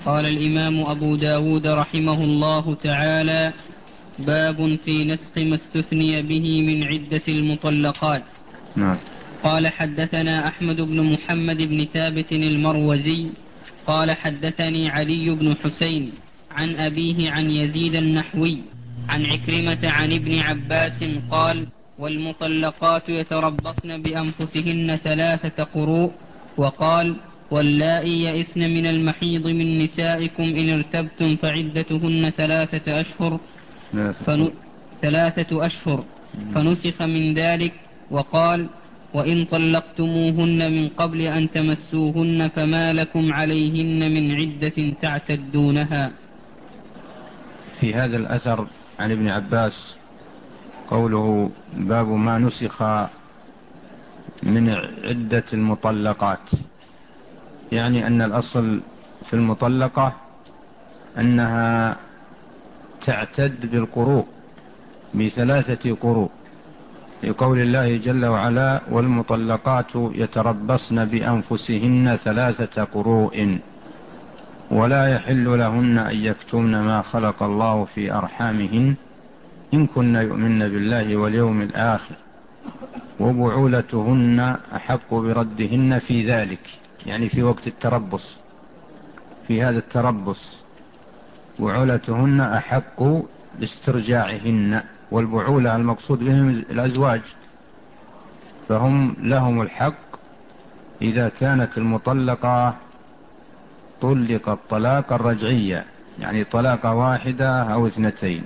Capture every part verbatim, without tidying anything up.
قال الإمام أبو داود رحمه الله تعالى: باب في نسخ ما استثني به من عدة المطلقات. نعم. قال حدثنا أحمد بن محمد بن ثابت المروزي قال حدثني علي بن حسين عن أبيه عن يزيد النحوي عن عكرمة عن ابن عباس قال: والمطلقات يتربصن بأنفسهن ثلاثة قروء. وقال: واللائي يئسن من المحيض من نسائكم إن ارتبتم فعدتهن ثلاثة أشهر فن... ثلاثة أشهر فنسخ من ذلك. وقال: وإن طلقتموهن من قبل أن تمسوهن فما لكم عليهن من عدة تعتدونها. في هذا الأثر عن ابن عباس قوله: باب ما نسخ من عدة المطلقات، يعني أن الأصل في المطلقة أنها تعتد بالقروء بثلاثة قروء، لقول الله جل وعلا: والمطلقات يتربصن بأنفسهن ثلاثة قروء ولا يحل لهن أن يكتمن ما خلق الله في أرحامهن إن كن يؤمن بالله واليوم الآخر وبعولتهن أحق بردهن في ذلك، يعني في وقت التربص، في هذا التربص بعولتهن أحق باسترجاعهن، والبعولة المقصود بهم الأزواج، فهم لهم الحق إذا كانت المطلقة طلقت طلاقا رجعيا، يعني طلاقة واحدة أو اثنتين،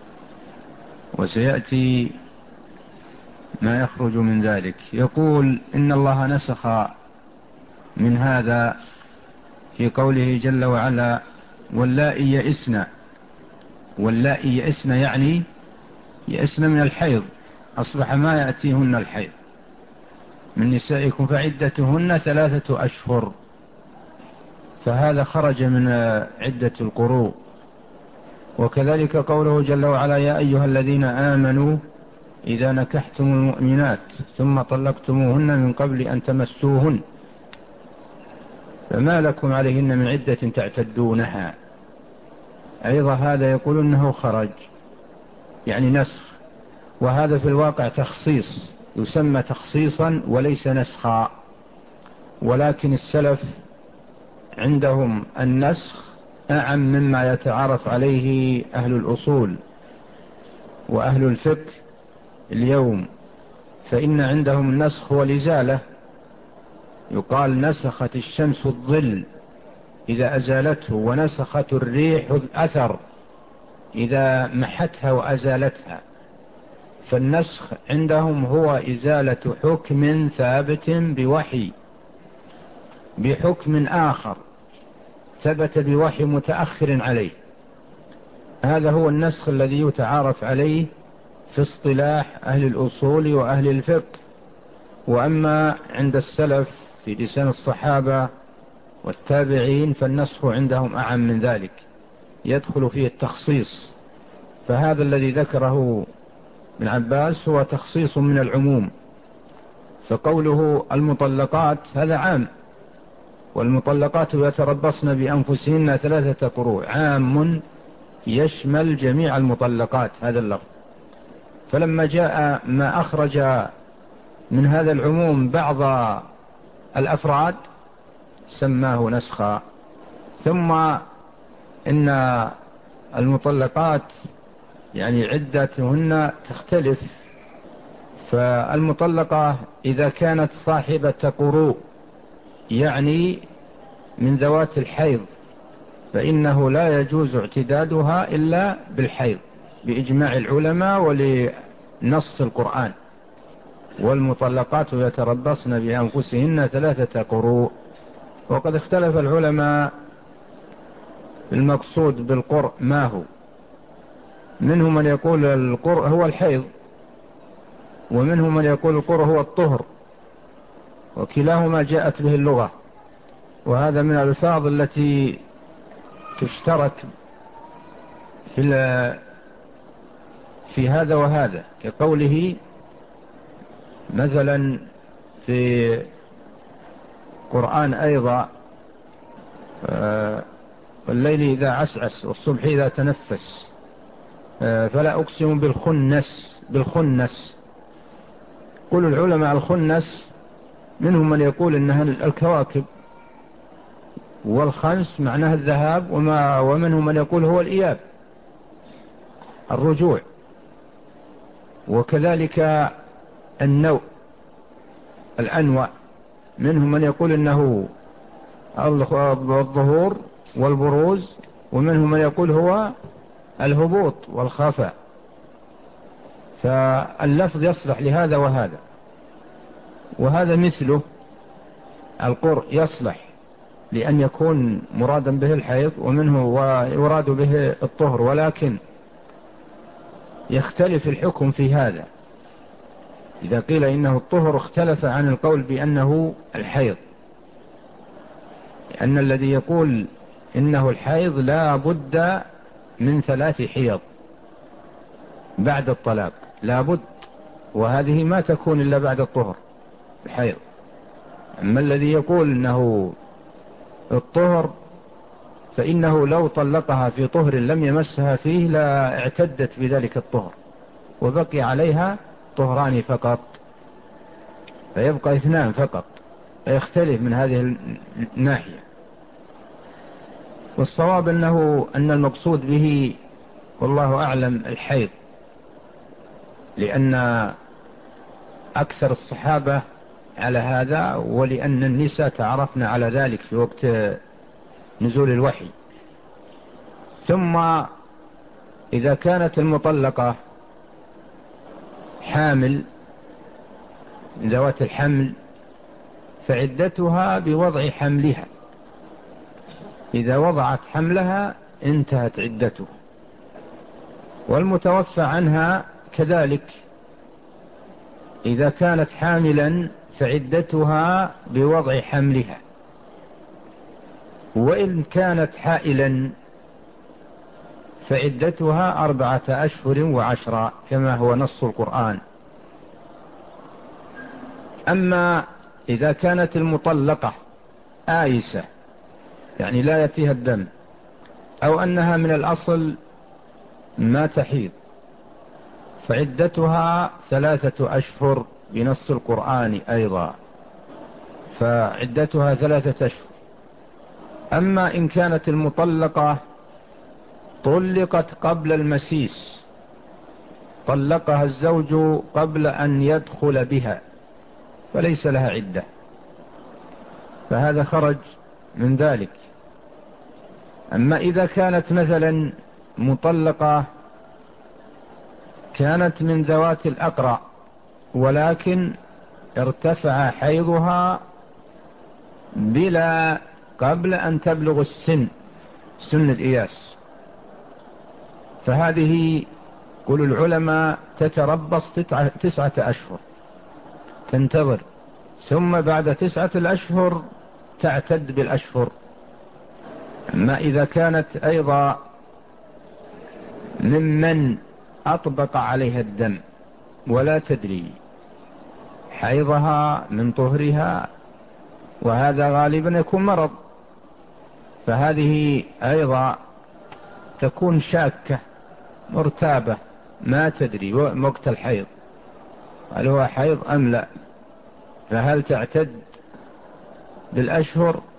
وسيأتي ما يخرج من ذلك. يقول: إن الله نسخ من هذا في قوله جل وعلا: واللائي يئسن. واللائي يئسن يعني يئسن من الحيض، أصبح ما يأتيهن الحيض، من نسائكم فعدتهن ثلاثة أشهر، فهذا خرج من عدة القروء. وكذلك قوله جل وعلا: يا أيها الذين آمنوا إذا نكحتم المؤمنات ثم طلقتموهن من قبل أن تمسوهن فما لكم عليهن من عدة تعتدونها. أيضا هذا يقول أنه خرج، يعني نسخ، وهذا في الواقع تخصيص، يسمى تخصيصا وليس نسخا، ولكن السلف عندهم النسخ أعم مما يتعارف عليه أهل الأصول وأهل الفقه اليوم، فإن عندهم النسخ والإزالة. يقال: نسخت الشمس الظل إذا أزالته، ونسخت الريح الأثر إذا محتها وأزالتها. فالنسخ عندهم هو إزالة حكم ثابت بوحي بحكم آخر ثبت بوحي متأخر عليه، هذا هو النسخ الذي يتعارف عليه في اصطلاح أهل الأصول وأهل الفقه. وأما عند السلف في لسان الصحابة والتابعين فالنسخ عندهم أعم من ذلك، يدخل فيه التخصيص، فهذا الذي ذكره ابن عباس هو تخصيص من العموم. فقوله المطلقات هذا عام، والمطلقات يتربصن بأنفسهن ثلاثة قروء، عام يشمل جميع المطلقات هذا اللفظ. فلما جاء ما أخرج من هذا العموم بعض الأفراد سماه نسخا. ثم إن المطلقات يعني عدتهن تختلف، فالمطلقة إذا كانت صاحبة قروء يعني من ذوات الحيض فإنه لا يجوز اعتدادها إلا بالحيض بإجماع العلماء ولنص القرآن: والمطلقات يتربصن بأنفسهن ثلاثة قروء. وقد اختلف العلماء المقصود بالقرء ما هو، منهم من يقول القرء هو الحيض، ومنهم من يقول القرء هو الطهر، وكلاهما جاءت به اللغة، وهذا من الألفاظ التي تشترك في, في هذا وهذا، كقوله مثلا في قرآن أيضا: والليل إذا عسعس والصبح إذا تنفس. فلا أقسم بالخنس. بالخنس قول العلماء الخنس منهم من يقول إنها الكواكب، والخنس معناه الذهاب، وما ومنهم من يقول هو الإياب الرجوع. وكذلك النوء الأنوى منهم من يقول إنه الظهور والبروز، ومنهم من يقول هو الهبوط والخفاء. فاللفظ يصلح لهذا وهذا، وهذا مثله القرء يصلح لأن يكون مرادا به الحيض، ومنه ويراد به الطهر، ولكن يختلف الحكم في هذا. إذا قيل إنه الطهر اختلف عن القول بأنه الحيض، لأن الذي يقول إنه الحيض لا بد من ثلاث حيض بعد الطلاق، لا بد، وهذه ما تكون إلا بعد الطهر الحيض. أما الذي يقول إنه الطهر فإنه لو طلقها في طهر لم يمسها فيه لا اعتدت بذلك الطهر، وبقي عليها طهران فقط، فيبقى اثنان فقط، فيختلف من هذه الناحية. والصواب أنه أن المقصود به والله أعلم الحيض، لأن أكثر الصحابة على هذا، ولأن النساء تعرفن على ذلك في وقت نزول الوحي. ثم إذا كانت المطلقة حامل ذوات الحمل فعدتها بوضع حملها، إذا وضعت حملها انتهت عدتها. والمتوفى عنها كذلك إذا كانت حاملا فعدتها بوضع حملها، وإن كانت حائلا فعدتها أربعة أشهر وعشرة كما هو نص القرآن. أما إذا كانت المطلقة آيسة يعني لا يأتيها الدم، أو أنها من الأصل ما تحيض، فعدتها ثلاثة أشهر بنص القرآن أيضا، فعدتها ثلاثة أشهر. أما إن كانت المطلقة طلقت قبل المسيس، طلقها الزوج قبل أن يدخل بها، فليس لها عدة، فهذا خرج من ذلك. أما إذا كانت مثلا مطلقة كانت من ذوات الأقرع، ولكن ارتفع حيضها بلا قبل أن تبلغ السن، سن الإياس، فهذه قل العلماء تتربص تسعة أشهر تنتظر، ثم بعد تسعة الأشهر تعتد بالأشهر. أما إذا كانت أيضا ممن أطبق عليها الدم ولا تدري حيضها من طهرها، وهذا غالبا يكون مرض، فهذه أيضا تكون شاكة مرتابة ما تدري وقت الحيض هل هو حيض أم لا، فهل تعتد بالأشهر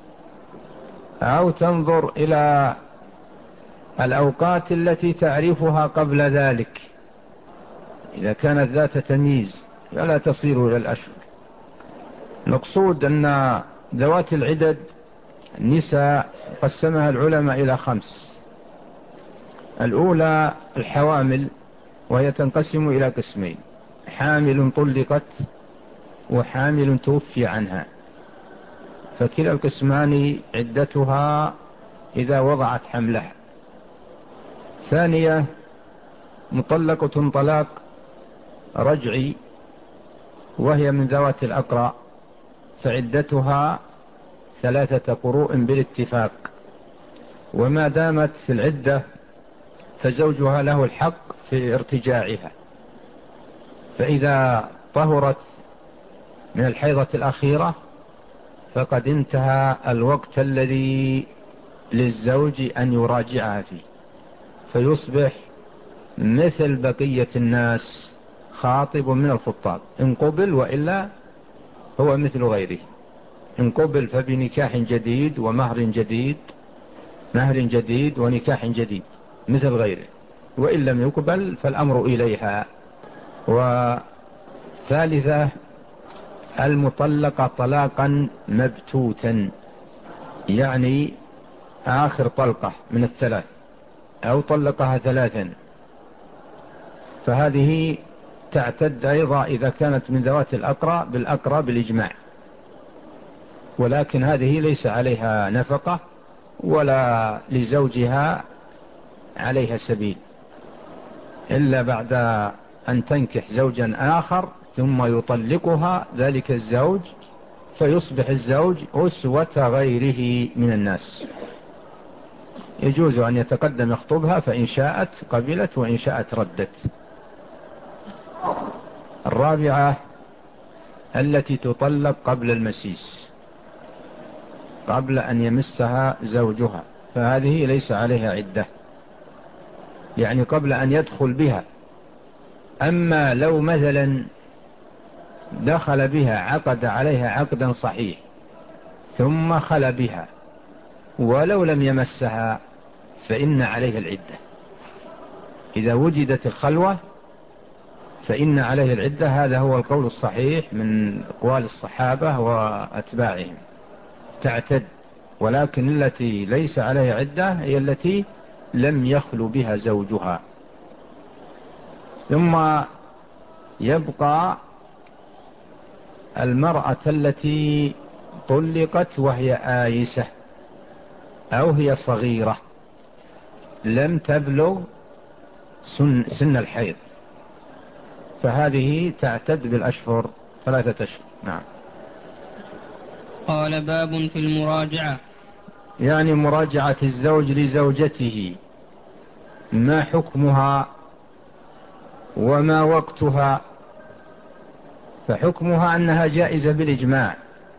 أو تنظر إلى الأوقات التي تعرفها قبل ذلك. إذا كانت ذات تمييز فلا تصير إلى الأشهر. المقصود أن ذوات العدد النساء قسمها العلماء إلى خمس. الأولى الحوامل، وهي تنقسم إلى قسمين: حامل طلقت وحامل توفي عنها، فكلا القسمان عدتها إذا وضعت حملها. ثانية مطلقة طلاق رجعي، وهي من ذوات الأقرع، فعدتها ثلاثة قروء بالاتفاق، وما دامت في العدة فزوجها له الحق في ارتجاعها، فإذا طهرت من الحيضة الأخيرة فقد انتهى الوقت الذي للزوج أن يراجعها فيه، فيصبح مثل بقية الناس خاطب من الخطاب، إن قبل وإلا هو مثل غيره. إن قبل فبنكاح جديد ومهر جديد، مهر جديد ونكاح جديد مثل غيره، وإن لم يقبل فالأمر إليها. وثالثة المطلقة طلاقا مبتوتا، يعني آخر طلقة من الثلاث أو طلقها ثلاثا، فهذه تعتد أيضا إذا كانت من ذوات الأقرى بالأقرى بالإجماع، ولكن هذه ليس عليها نفقة ولا لزوجها عليها سبيل إلا بعد أن تنكح زوجا آخر ثم يطلقها ذلك الزوج، فيصبح الزوج أسوة غيره من الناس، يجوز أن يتقدم يخطبها، فإن شاءت قبلت وإن شاءت ردت. الرابعة التي تطلق قبل المسيس، قبل أن يمسها زوجها، فهذه ليس عليها عدة، يعني قبل أن يدخل بها. أما لو مثلا دخل بها عقد عليها عقدا صحيح ثم خل بها ولو لم يمسها فإن عليها العدة. إذا وجدت الخلوة فإن عليه العدة، هذا هو القول الصحيح من أقوال الصحابة وأتباعهم، تعتد. ولكن التي ليس عليها عدة هي التي لم يخلو بها زوجها. ثم يبقى المرأة التي طلقت وهي آيسة أو هي صغيرة لم تبلغ سن, سن الحيض، فهذه تعتد بالأشهر ثلاثة أشهر. نعم. قال باب في المراجعة، يعني مراجعة الزوج لزوجته، ما حكمها وما وقتها؟ فحكمها أنها جائزة بالإجماع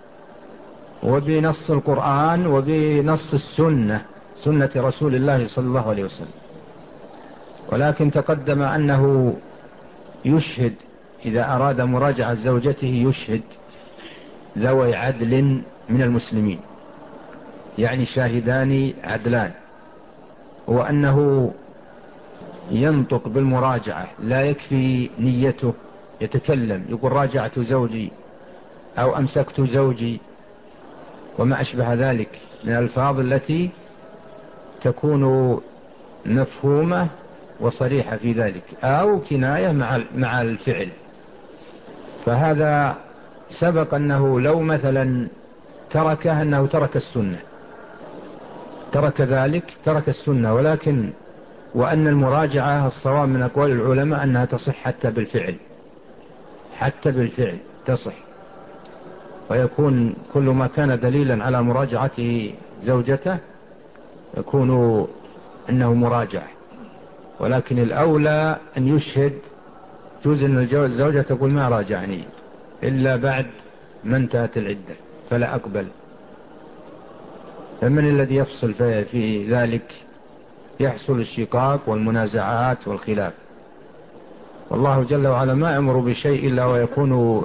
وبنص القرآن وبنص السنة، سنة رسول الله صلى الله عليه وسلم. ولكن تقدم أنه يشهد إذا أراد مراجعة زوجته، يشهد ذوي عدل من المسلمين، يعني شاهدان عدلان، وأنه ينطق بالمراجعة، لا يكفي نيته، يتكلم يقول راجعت زوجي أو أمسكت زوجي وما أشبه ذلك من الألفاظ التي تكون مفهومة وصريحة في ذلك، أو كناية مع الفعل. فهذا سبق أنه لو مثلا تركه أنه ترك السنة، ترك ذلك ترك السنة، ولكن وأن المراجعة الصواب من أقوال العلماء أنها تصح حتى بالفعل، حتى بالفعل تصح، ويكون كل ما كان دليلا على مراجعته زوجته يكون أنه مراجع. ولكن الأولى أن يشهد، جوز أن الزوجة تقول ما راجعني إلا بعد ما انتهت العدة فلا أقبل. فمن الذي يفصل في ذلك؟ يحصل الشقاق والمنازعات والخلاف، والله جل وعلا ما يأمر بشيء إلا ويكون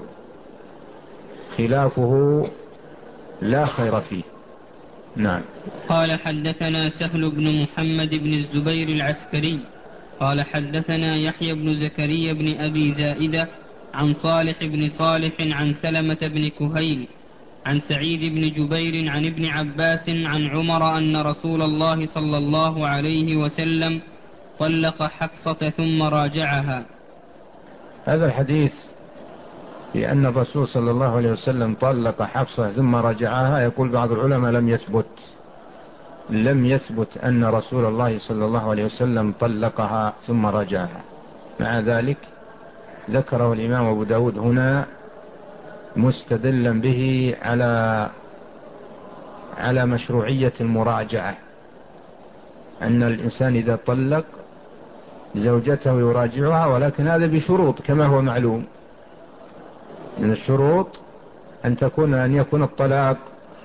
خلافه لا خير فيه. نعم. قال حدثنا سهل بن محمد بن الزبير العسكري قال حدثنا يحيى بن زكريا بن أبي زائدة عن صالح بن صالح عن سلمة بن كهيل عن سعيد بن جبير عن ابن عباس عن عمر أن رسول الله صلى الله عليه وسلم طلق حفصة ثم راجعها. هذا الحديث لأن الرسول صلى الله عليه وسلم طلق حفصة ثم راجعها، يقول بعض العلماء لم يثبت لم يثبت أن رسول الله صلى الله عليه وسلم طلقها ثم راجعها. مع ذلك ذكره الإمام أبو داود هنا مستدلا به على على مشروعية المراجعة، أن الإنسان إذا طلق زوجته يراجعها، ولكن هذا بشروط كما هو معلوم. من الشروط أن تكون أن يكون الطلاق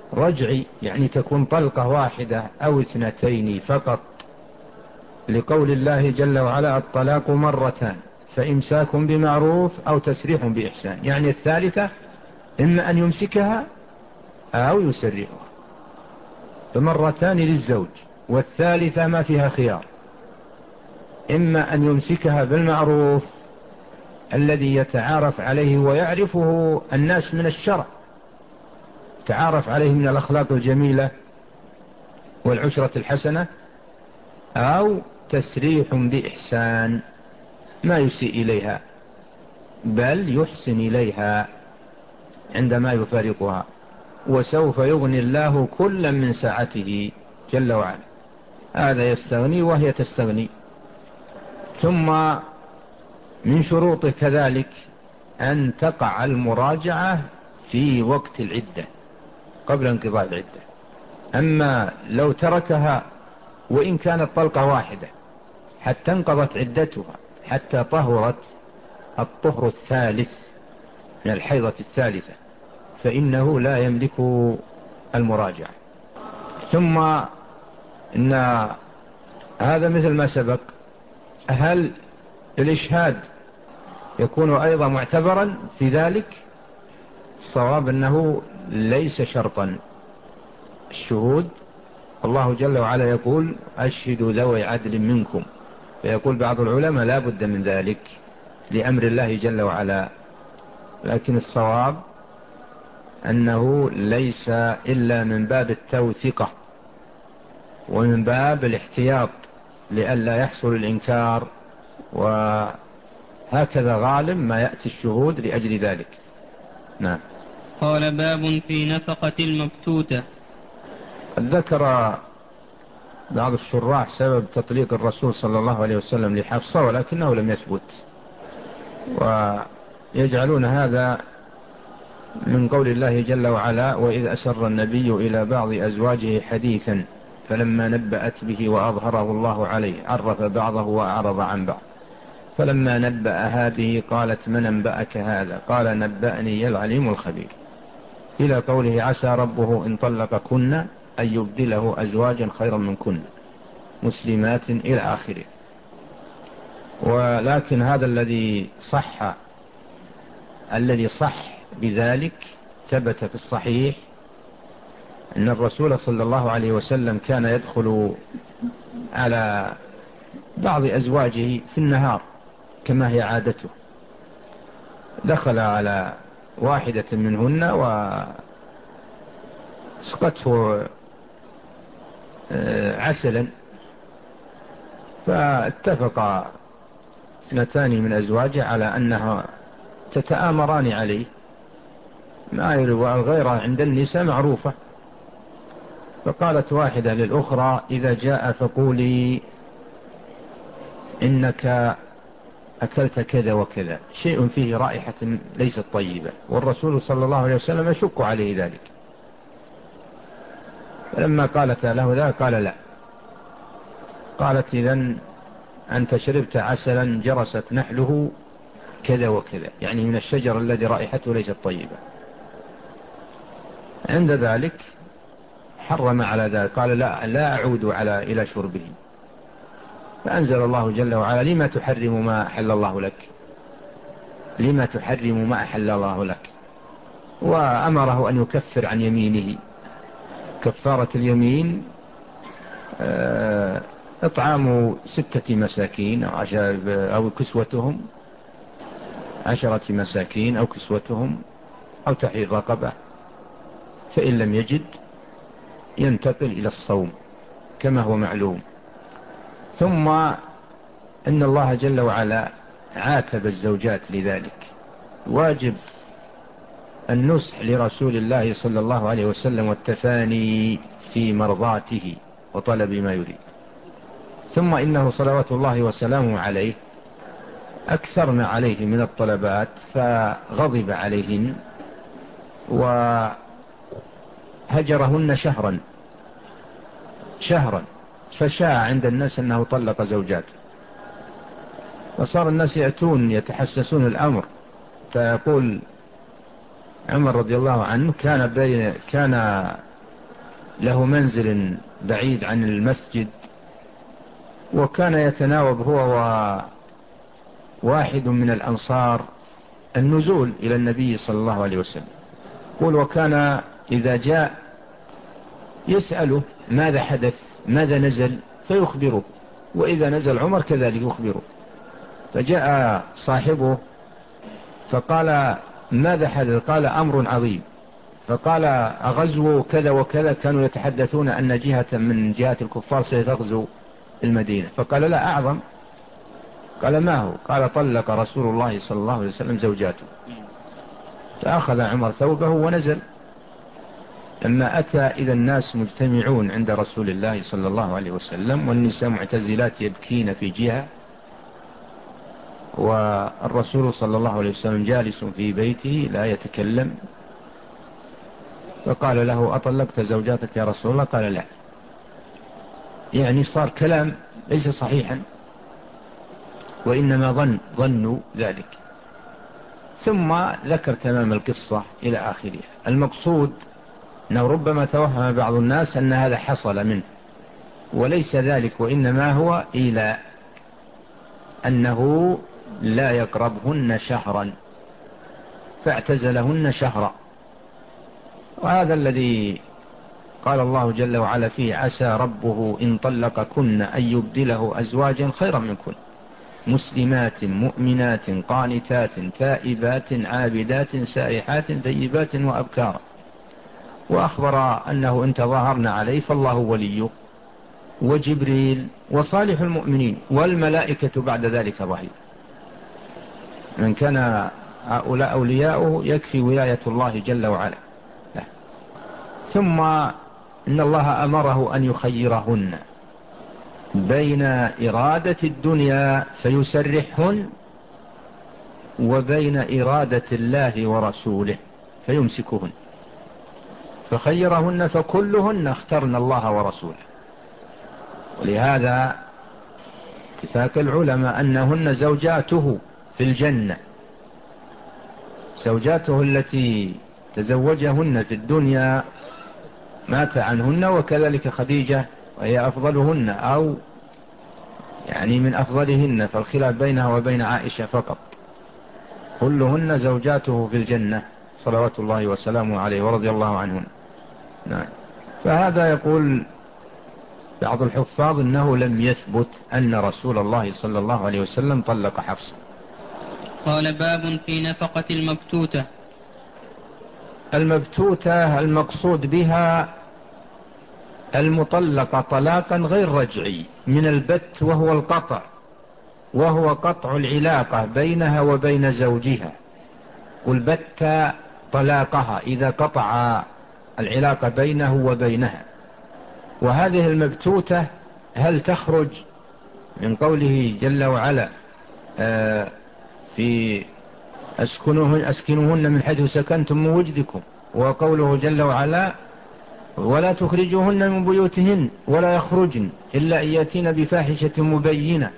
رجعي، يعني تكون طلقة واحدة أو اثنتين فقط، لقول الله جل وعلا الطلاق مرتان فإمساك بمعروف أو تسريح بإحسان، يعني الثالثة إما أن يمسكها أو يسرحها، فمرتان للزوج، والثالثة ما فيها خيار، إما أن يمسكها بالمعروف الذي يتعارف عليه ويعرفه الناس من الشرع، تعارف عليه من الأخلاق الجميلة والعشرة الحسنة، أو تسريح بإحسان ما يسيء إليها بل يحسن إليها عندما يفارقها، وسوف يغني الله كلا من سعته جل وعلا، هذا يستغني وهي تستغني. ثم من شروطه كذلك أن تقع المراجعة في وقت العدة قبل انقضاء العدة. أما لو تركها وإن كانت طلقة واحدة حتى انقضت عدتها، حتى طهرت الطهر الثالث من الحيضة الثالثة، فإنه لا يملك المراجعة. ثم إن هذا مثل ما سبق. هل الإشهاد يكون أيضا معتبرا في ذلك؟ الصواب أنه ليس شرطا الشهود. الله جل وعلا يقول أشهدوا ذوي عدل منكم، فيقول بعض العلماء لا بد من ذلك لأمر الله جل وعلا، لكن الصواب أنه ليس إلا من باب التوثقة ومن باب الاحتياط لئلا يحصل الإنكار، وهكذا غالب ما يأتي الشهود لأجل ذلك. نعم. قال باب في نفقة المبتوتة. ذكر بعض الشراح سبب تطليق الرسول صلى الله عليه وسلم لحفصة ولكنه لم يثبت، ويجعلون هذا من قول الله جل وعلا وإذ أسر النبي إلى بعض أزواجه حديثا فلما نبأت به وأظهره الله عليه عرف بعضه وأعرض عن بعض، فلما نبأها به قالت من أنبأك هذا؟ قال نبأني العليم الخبير، إلى قوله عسى ربه إن طلقكن أن يبدله أزواجا خيرا منكن مسلمات إلى آخره. ولكن هذا الذي صح الذي صح بذلك ثبت في الصحيح أن الرسول صلى الله عليه وسلم كان يدخل على بعض أزواجه في النهار كما هي عادته، دخل على واحدة منهن وسقته عسلا، فاتفق اثنتان من أزواجه على أنها تتآمران عليه، ما يروى الغيرة عند النساء معروفة، فقالت واحدة للأخرى إذا جاء فقولي إنك أكلت كذا وكذا، شيء فيه رائحة ليست طيبة، والرسول صلى الله عليه وسلم يشك عليه ذلك، فلما قالت له ذا قال لا، قالت إذن أنت شربت عسلا جرست نحله كذا وكذا، يعني من الشجر الذي رائحته ليست طيبة. عند ذلك حرم على ذلك، قال لا لا أعود على إلى شربه، فأنزل الله جل وعلا لما تحرم ما أحل الله لك، لما تحرم ما أحل الله لك، وأمره أن يكفر عن يمينه. كفارة اليمين إطعام ستة مساكين أو كسوتهم عشرة مساكين أو كسوتهم أو تحرير رقبة، فإن لم يجد ينتقل إلى الصوم كما هو معلوم. ثم إن الله جل وعلا عاتب الزوجات لذلك، واجب النصح لرسول الله صلى الله عليه وسلم والتفاني في مرضاته وطلب ما يريد. ثم إنه صلوات الله وسلامه عليه أكثرنا عليه من الطلبات فغضب عليهن وهجرهن شهرا شهرا فشاع عند الناس أنه طلق زوجاته، وصار الناس يأتون يتحسسون الأمر، فيقول عمر رضي الله عنه كان بين كان له منزل بعيد عن المسجد، وكان يتناوب هو وواحد من الأنصار النزول إلى النبي صلى الله عليه وسلم. قل وكان إذا جاء يسأله ماذا حدث ماذا نزل فيخبره، وإذا نزل عمر كذلك يخبره. فجاء صاحبه فقال ماذا حدث؟ قال أمر عظيم. فقال أغزو كذا وكذا، كانوا يتحدثون أن جهة من جهات الكفار ستغزو المدينة. فقال لا أعظم. قال ما هو؟ قال طلق رسول الله صلى الله عليه وسلم زوجاته. فأخذ عمر ثوبه ونزل. لما أتى إذا الناس مجتمعون عند رسول الله صلى الله عليه وسلم، والنساء معتزلات يبكين في جهة، والرسول صلى الله عليه وسلم جالس في بيته لا يتكلم. فقال له أطلقت زوجاتك يا رسول الله؟ قال لا. يعني صار كلام ليس صحيحا، وإنما ظن ظنوا ذلك. ثم ذكر تمام القصة إلى آخرها. المقصود أنه ربما توهم بعض الناس أن هذا حصل منه، وليس ذلك، وإنما هو إلى أنه لا يقربهن شهرا، فاعتزلهن شهرا. وهذا الذي قال الله جل وعلا فيه عسى ربه إن طلقكن أن يبدله أزواجا خيرا منكن مسلمات مؤمنات قانتات تائبات عابدات سائحات ثيبات وأبكارا. وأخبر أنه إن تظاهرن عليه فالله وليه وجبريل وصالح المؤمنين والملائكة بعد ذلك ظهير. من كان هؤلاء أولياؤه يكفي ولاية الله جل وعلا. ثم إن الله أمره أن يخيرهن بين إرادة الدنيا فيسرحهن، وبين إرادة الله ورسوله فيمسكهن. فخيرهن فكلهن اخترن الله ورسوله. ولهذا اتفاق العلماء أنهن زوجاته في الجنة، زوجاته التي تزوجهن في الدنيا مات عنهن، وكذلك خديجة وهي أفضلهن أو يعني من أفضلهن، فالخلاف بينها وبين عائشة فقط. كلهن زوجاته في الجنة صلوات الله وسلامه عليه ورضي الله عنهن. نعم. فهذا يقول بعض الحفاظ أنه لم يثبت أن رسول الله صلى الله عليه وسلم طلق حفصة. قال باب في نفقة المبتوتة. المبتوتة المقصود بها المطلقة طلاقا غير رجعي من البت، وهو القطع، وهو قطع العلاقة بينها وبين زوجها. والبت طلاقها إذا قطع العلاقة بينه وبينها. وهذه المبتوتة هل تخرج من قوله جل وعلا آه في أسكنوهن, أسكنوهن من حيث سكنتم من وجدكم، وقوله جل وعلا ولا تخرجوهن من بيوتهن ولا يخرجن إلا أن يأتين بفاحشة مبينة،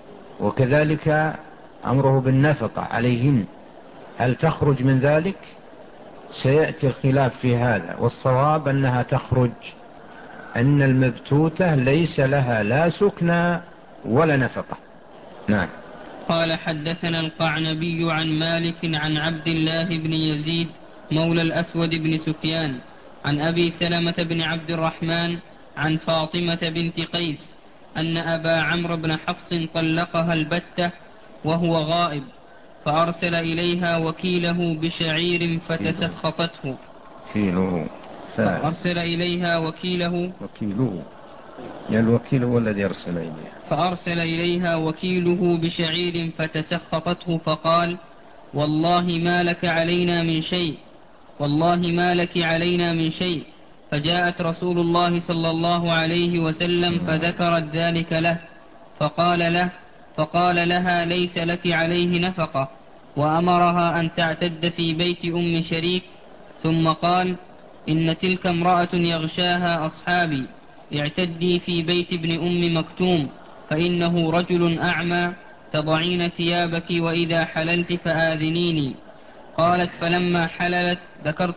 وكذلك أمره بالنفقة عليهن. هل تخرج من ذلك؟ سيأتي الخلاف في هذا، والصواب أنها تخرج، أن المبتوتة ليس لها لا سكنى ولا نفقة. نعم. قال حدثنا القعنبي عن مالك عن عبد الله بن يزيد مولى الأسود بن سفيان عن أبي سلمة بن عبد الرحمن عن فاطمة بنت قيس أن أبا عمرو بن حفص طلقها البتة وهو غائب، فأرسل إليها وكيله بشعير فتسخطته. وكيله فأرسل إليها وكيله وكيله يعني الوكيل هو الذي أرسل إليها. فأرسل إليها وكيله بشعير فتسخطته، فقال والله ما لك علينا من شيء والله ما لك علينا من شيء. فجاءت رسول الله صلى الله عليه وسلم فذكرت ذلك له، فقال له فقال لها ليس لك عليه نفقة، وأمرها أن تعتد في بيت أم شريك. ثم قال إن تلك امرأة يغشاها أصحابي، اعتدي في بيت ابن أم مكتوم فإنه رجل أعمى، تضعين ثيابك وإذا حللت فآذنيني. قالت فلما حللت ذكرت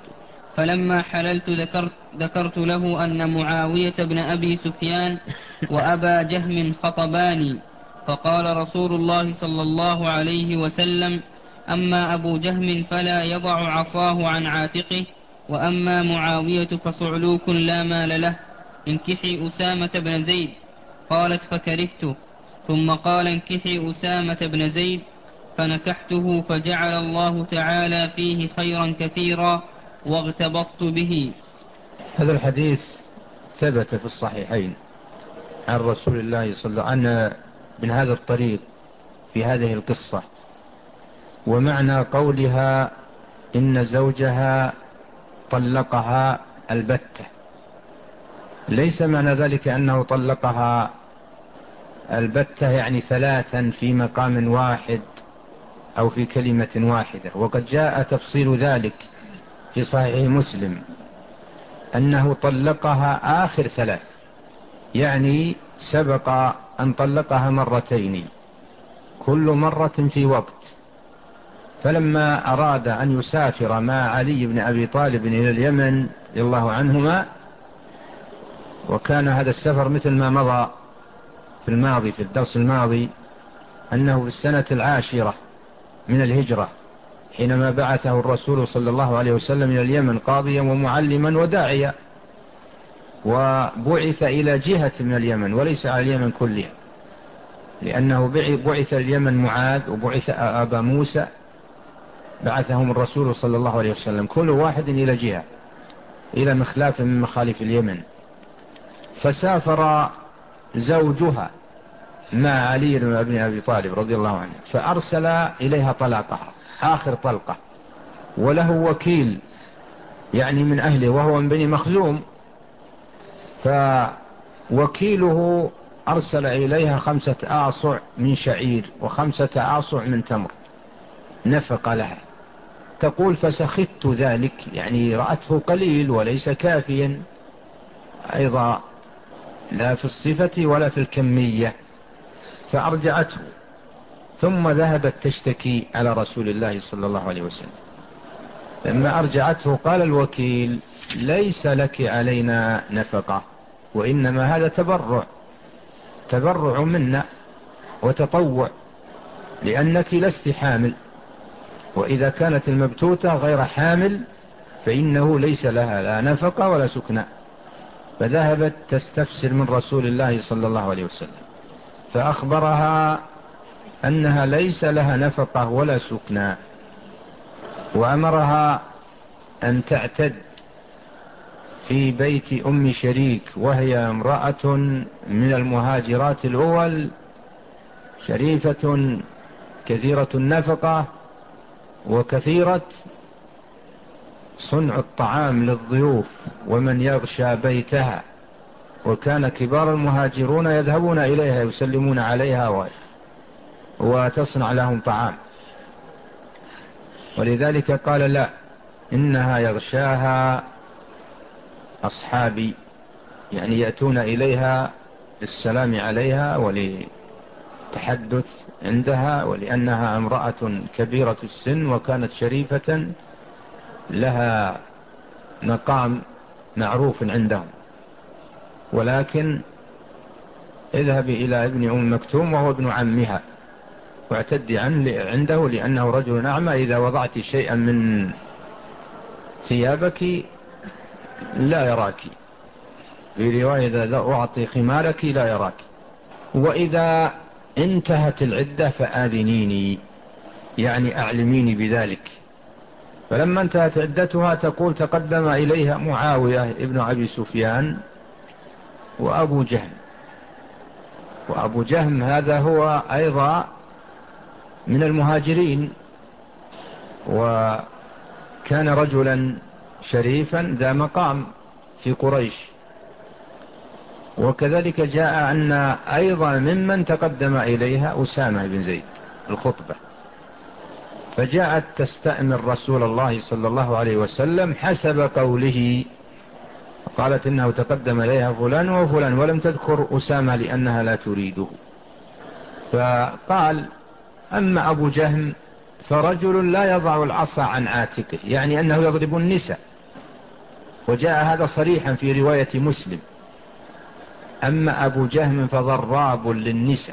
فلما حللت ذكرت, ذكرت له أن معاوية بن أبي سفيان وأبا جهم خطباني، فقال رسول الله صلى الله عليه وسلم: أما أبو جهم فلا يضع عصاه عن عاتقه، وأما معاوية فصعلوك لا مال له، انكحي أسامة بن زيد. قالت: فكرهته. ثم قال: انكحي أسامة بن زيد، فنكحته، فجعل الله تعالى فيه خيرا كثيرا واغتبطت به. هذا الحديث ثبت في الصحيحين عن رسول الله صلى الله عليه وسلم من هذا الطريق في هذه القصة. ومعنى قولها إن زوجها طلقها البتة، ليس معنى ذلك أنه طلقها البتة يعني ثلاثا في مقام واحد أو في كلمة واحدة، وقد جاء تفصيل ذلك في صحيح مسلم أنه طلقها آخر ثلاث، يعني سبق أن طلقها مرتين كل مرة في وقت. فلما أراد أن يسافر مع علي بن أبي طالب إلى اليمن رضي الله عنهما، وكان هذا السفر مثل ما مضى في الماضي في الدرس الماضي أنه في السنة العاشرة من الهجرة حينما بعثه الرسول صلى الله عليه وسلم إلى اليمن قاضيا ومعلما وداعيا، وبعث إلى جهة من اليمن وليس على اليمن كلها، لأنه بعث اليمن معاذ وبعث أبا موسى، بعثهم الرسول صلى الله عليه وسلم كل واحد إلى جهة، إلى مخلاف من مخالف اليمن. فسافر زوجها مع علي بن أبي طالب رضي الله عنه، فأرسل إليها طلاقها آخر طلقة، وله وكيل يعني من أهله وهو من بني مخزوم، فوكيله أرسل إليها خمسة آصع من شعير وخمسة آصع من تمر نفق لها. تقول: فسخدت ذلك، يعني رأته قليل وليس كافيا أيضا لا في الصفة ولا في الكمية، فأرجعته، ثم ذهبت تشتكي على رسول الله صلى الله عليه وسلم. لما أرجعته قال الوكيل: ليس لك علينا نفقة، وإنما هذا تبرع تبرع منا وتطوع، لأنك لست حامل، وإذا كانت المبتوتة غير حامل فإنه ليس لها لا نفقة ولا سكنى. فذهبت تستفسر من رسول الله صلى الله عليه وسلم، فأخبرها أنها ليس لها نفقة ولا سكنى، وأمرها أن تعتد في بيت أم شريك، وهي امرأة من المهاجرات الأول، شريفة كثيرة النفقة وكثيرة صنع الطعام للضيوف ومن يغشى بيتها، وكان كبار المهاجرون يذهبون إليها يسلمون عليها وتصنع لهم طعام. ولذلك قال: لا، إنها يغشاها أصحابي، يعني يأتون إليها للسلام عليها ولتحدث عندها، ولأنها امرأة كبيرة السن وكانت شريفة لها مقام معروف عندهم. ولكن اذهبي إلى ابن أم مكتوم وهو ابن عمها واعتدي عنه عنده، لأنه رجل أعمى، إذا وضعت شيئا من ثيابك لا يراك، في رواية إذا أعطي خمارك لا يراك، وإذا انتهت العدة فآذنيني، يعني أعلميني بذلك. فلما انتهت عدتها تقول: تقدم إليها معاوية ابن أبي سفيان وأبو جهم. وأبو جهم هذا هو أيضا من المهاجرين، وكان رجلا شريفا ذا مقام في قريش. وكذلك جاء أن أيضا ممن تقدم إليها أسامة بن زيد الخطبة، فجاءت تستأمر رسول الله صلى الله عليه وسلم حسب قوله، قالت إنه تقدم إليها فلان وفلان، ولم تذكر أسامة لأنها لا تريده. فقال: أما أبو جهم فرجل لا يضع العصا عن عاتقه، يعني أنه يضرب النساء وجاء هذا صريحا في رواية مسلم: أما أبو جهم فضراب للنساء.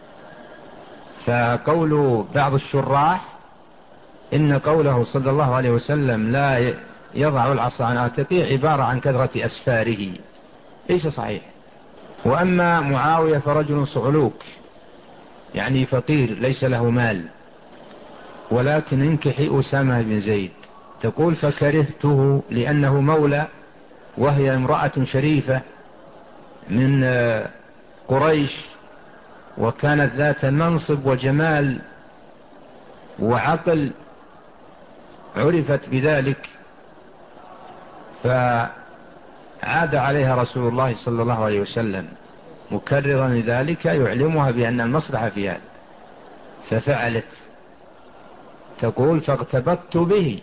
فقول بعض الشراح إن قوله صلى الله عليه وسلم لا يضع العصا عن عاتقه عبارة عن كثرة أسفاره، ليس صحيح. وأما معاوية فرجل صعلوك، يعني فقير ليس له مال، ولكن انكحي أسامة بن زيد. تقول: فكرهته لأنه مولى، وهي امرأة شريفة من قريش، وكانت ذات منصب وجمال وعقل، عرفت بذلك، فعاد عليها رسول الله صلى الله عليه وسلم مكررا ذلك يعلمها بأن المصلحة في هذا، ففعلت. تقول: فاغتبطت به.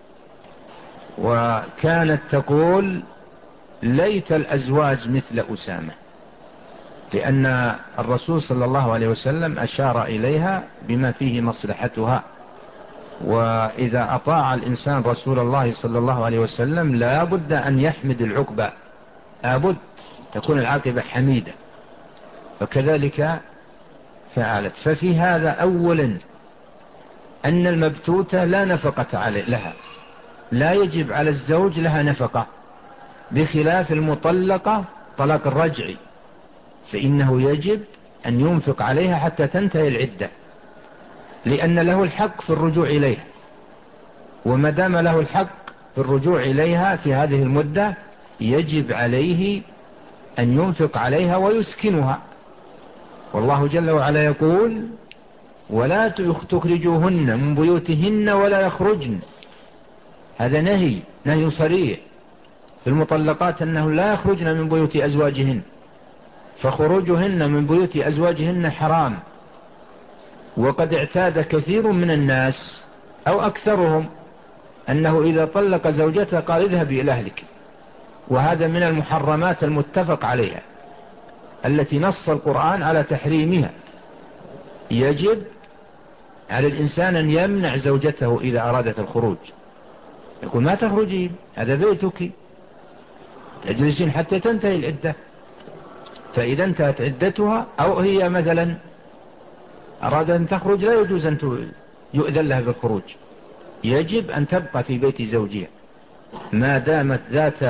وكانت تقول: ليت الأزواج مثل أسامة، لأن الرسول صلى الله عليه وسلم أشار إليها بما فيه مصلحتها. وإذا أطاع الإنسان رسول الله صلى الله عليه وسلم لا بد أن يحمد العقبة، لابد تكون العاقبة حميدة، فكذلك فعلت. ففي هذا أولا أن المبتوتة لا نفقة عليه لها، لا يجب على الزوج لها نفقة، بخلاف المطلقة طلاق الرجعي، فإنه يجب أن ينفق عليها حتى تنتهي العدة، لأن له الحق في الرجوع إليها، وما دام له الحق في الرجوع إليها في هذه المدة يجب عليه أن ينفق عليها ويسكنها. والله جل وعلا يقول: ولا تخرجوهن من بيوتهن ولا يخرجن. هذا نهي، نهي صريح في المطلقات أنه لا يخرجن من بيوت أزواجهن، فخروجهن من بيوت أزواجهن حرام. وقد اعتاد كثير من الناس أو أكثرهم أنه إذا طلق زوجته قال: اذهبي إلى أهلك، وهذا من المحرمات المتفق عليها التي نص القرآن على تحريمها. يجب على الإنسان أن يمنع زوجته إذا أرادت الخروج، يقول: ما تخرجين، هذا بيتك، تجلسين حتى تنتهي العدة. فإذا انتهت عدتها أو هي مثلا أراد أن تخرج لا يجوز أن يؤذن لها بالخروج، يجب أن تبقى في بيت زوجها ما دامت ذات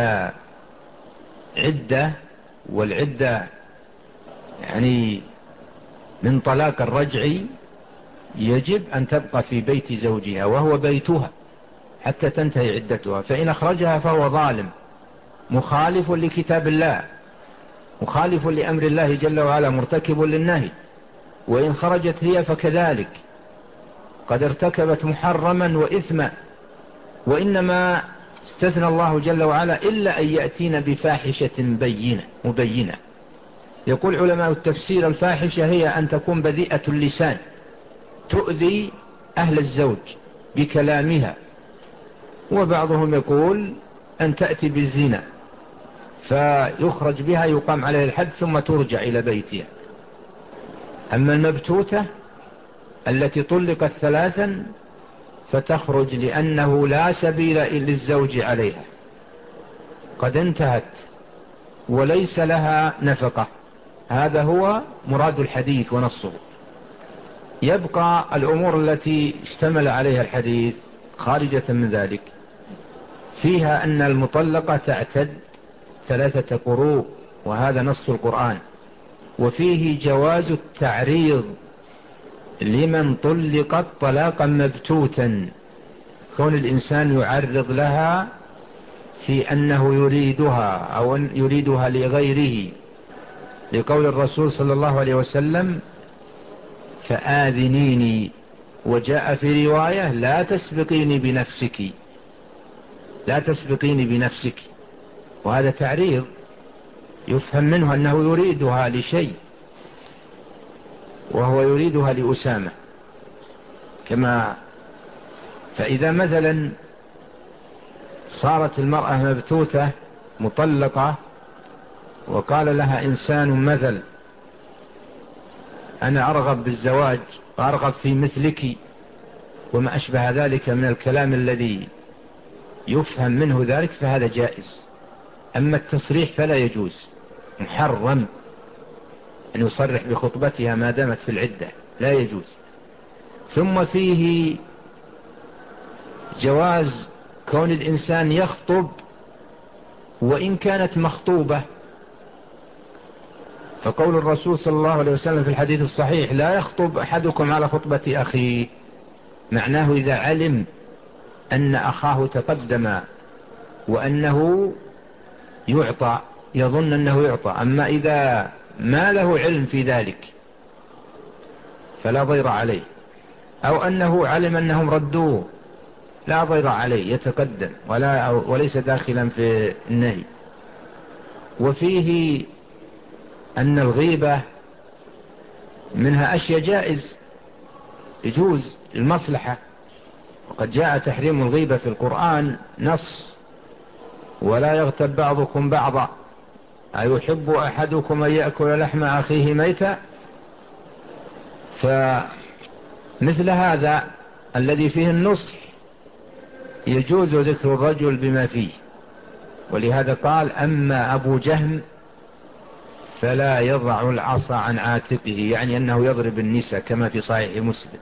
عدة. والعدة يعني من طلاق الرجعي يجب أن تبقى في بيت زوجها وهو بيتها حتى تنتهي عدتها. فإن أخرجها فهو ظالم مخالف لكتاب الله، مخالف لأمر الله جل وعلا، مرتكب للنهي. وإن خرجت هي فكذلك قد ارتكبت محرما وإثما. وإنما استثنى الله جل وعلا إلا أن يأتين بفاحشة بينة مبينة. يقول علماء التفسير: الفاحشة هي أن تكون بذيئة اللسان، تؤذي أهل الزوج بكلامها. وبعضهم يقول أن تأتي بالزنا فيخرج بها يقام عليه الحد ثم ترجع إلى بيتها. أما المبتوتة التي طلقت ثلاثا فتخرج لأنه لا سبيل للزوج عليها، قد انتهت وليس لها نفقة. هذا هو مراد الحديث ونصه. يبقى الأمور التي اشتمل عليها الحديث خارجة من ذلك، فيها أن المطلقة تعتد ثلاثة قروء، وهذا نص القرآن. وفيه جواز التعريض لمن طلقت طلاقا مبتوتا، كون الإنسان يعرض لها في أنه يريدها أو يريدها لغيره، لقول الرسول صلى الله عليه وسلم: فآذنيني. وجاء في رواية: لا تسبقيني بنفسك، لا تسبقيني بنفسك. وهذا تعريض يفهم منه أنه يريدها لشيء، وهو يريدها لأسامة كما. فإذا مثلا صارت المرأة مبتوتة مطلقة وقال لها إنسان مثل: أنا أرغب بالزواج وأرغب في مثلك، وما أشبه ذلك من الكلام الذي يفهم منه ذلك، فهذا جائز. أما التصريح فلا يجوز، محرم أن يصرح بخطبتها ما دامت في العدة، لا يجوز. ثم فيه جواز كون الإنسان يخطب وإن كانت مخطوبة، فقول الرسول صلى الله عليه وسلم في الحديث الصحيح: لا يخطب أحدكم على خطبة أخيه، معناه إذا علم أن أخاه تقدم وأنه يعطى، يظن أنه يعطى. أما إذا ما له علم في ذلك فلا ضير عليه، أو أنه علم أنهم ردوه لا ضير عليه، يتقدم ولا وليس داخلا في النهي. وفيه أن الغيبة منها أشياء جائز يجوز المصلحة، وقد جاء تحريم الغيبة في القرآن نص: ولا يغتب بعضكم بعضا أيحب أحدكم أن يأكل لحم أخيه ميتا. فمثل هذا الذي فيه النصح يجوز ذكر الرجل بما فيه. ولهذا قال: أما أبو جهم فلا يضع العصا عن عاتقه، يعني أنه يضرب النساء كما في صحيح مسلم.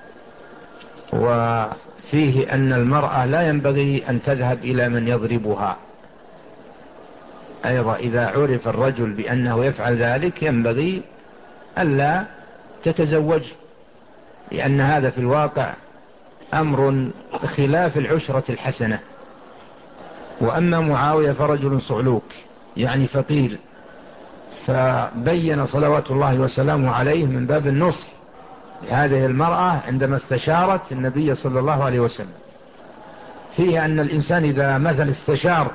وفيه أن المرأة لا ينبغي أن تذهب إلى من يضربها أيضا، إذا عرف الرجل بأنه يفعل ذلك ينبغي ألا تتزوج، لأن هذا في الواقع أمر خلاف العشرة الحسنة. وأما معاوية فرجل صعلوك، يعني فقير، فبين صلوات الله وسلامه عليه من باب النصح لهذه المرأة عندما استشارت النبي صلى الله عليه وسلم. فيه أن الإنسان إذا مثل استشار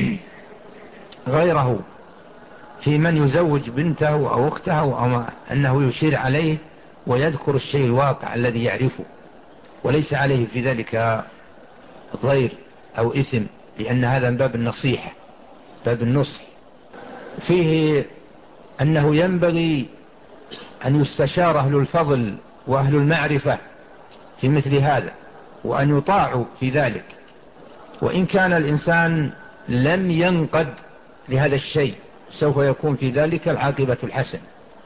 غيره في من يزوج بنته أو أخته أو أنه يشير عليه ويذكر الشيء الواقع الذي يعرفه، وليس عليه في ذلك ضير أو إثم، لأن هذا من باب النصيحة، باب النصح. فيه أنه ينبغي أن يستشار أهل الفضل وأهل المعرفة في مثل هذا، وأن يطاعوا في ذلك، وإن كان الإنسان لم ينقد لهذا الشيء سوف يكون في ذلك العاقبة الحسنة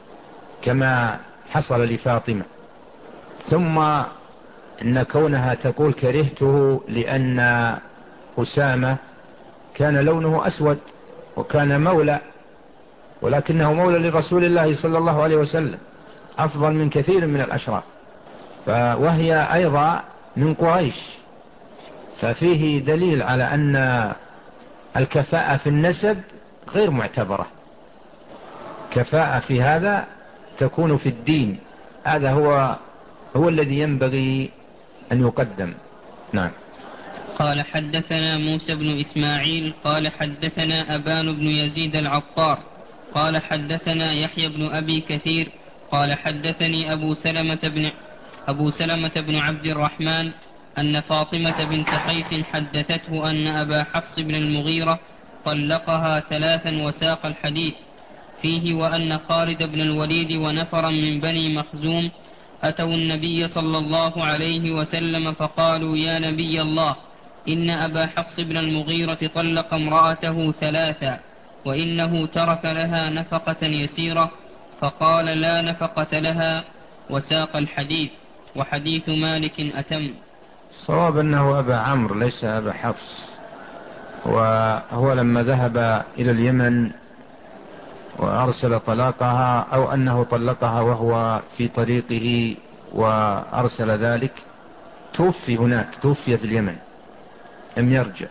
كما حصل لفاطمة. ثم إن كونها تقول كرهته لأن أسامة كان لونه أسود وكان مولى، ولكنه مولى لرسول الله صلى الله عليه وسلم، أفضل من كثير من الأشراف، وهي أيضا من قريش. ففيه دليل على أن الكفاءة في النسب غير معتبرة، كفاءة في هذا تكون في الدين، هذا هو هو الذي ينبغي أن يقدم. نعم. قال: حدثنا موسى بن إسماعيل قال حدثنا أبان بن يزيد العطار قال حدثنا يحيى بن أبي كثير قال حدثني أبو سلمة بن أبو سلمة بن عبد الرحمن أن فاطمة بنت قيس حدثته أن أبا حفص بن المغيرة طلقها ثلاثا وساق الحديث فيه: وأن خالد بن الوليد ونفرا من بني مخزوم أتوا النبي صلى الله عليه وسلم فقالوا: يا نبي الله، إن أبا حفص بن المغيرة طلق امرأته ثلاثا وإنه ترك لها نفقة يسيرة، فقال: لا نفقة لها، وساق الحديث. وحديث مالك أتم. صواب أنه أبا عمرو ليس أبا حفص، وهو لما ذهب إلى اليمن وأرسل طلاقها، أو أنه طلقها وهو في طريقه وأرسل ذلك، توفي هناك، توفي في اليمن لم يرجع.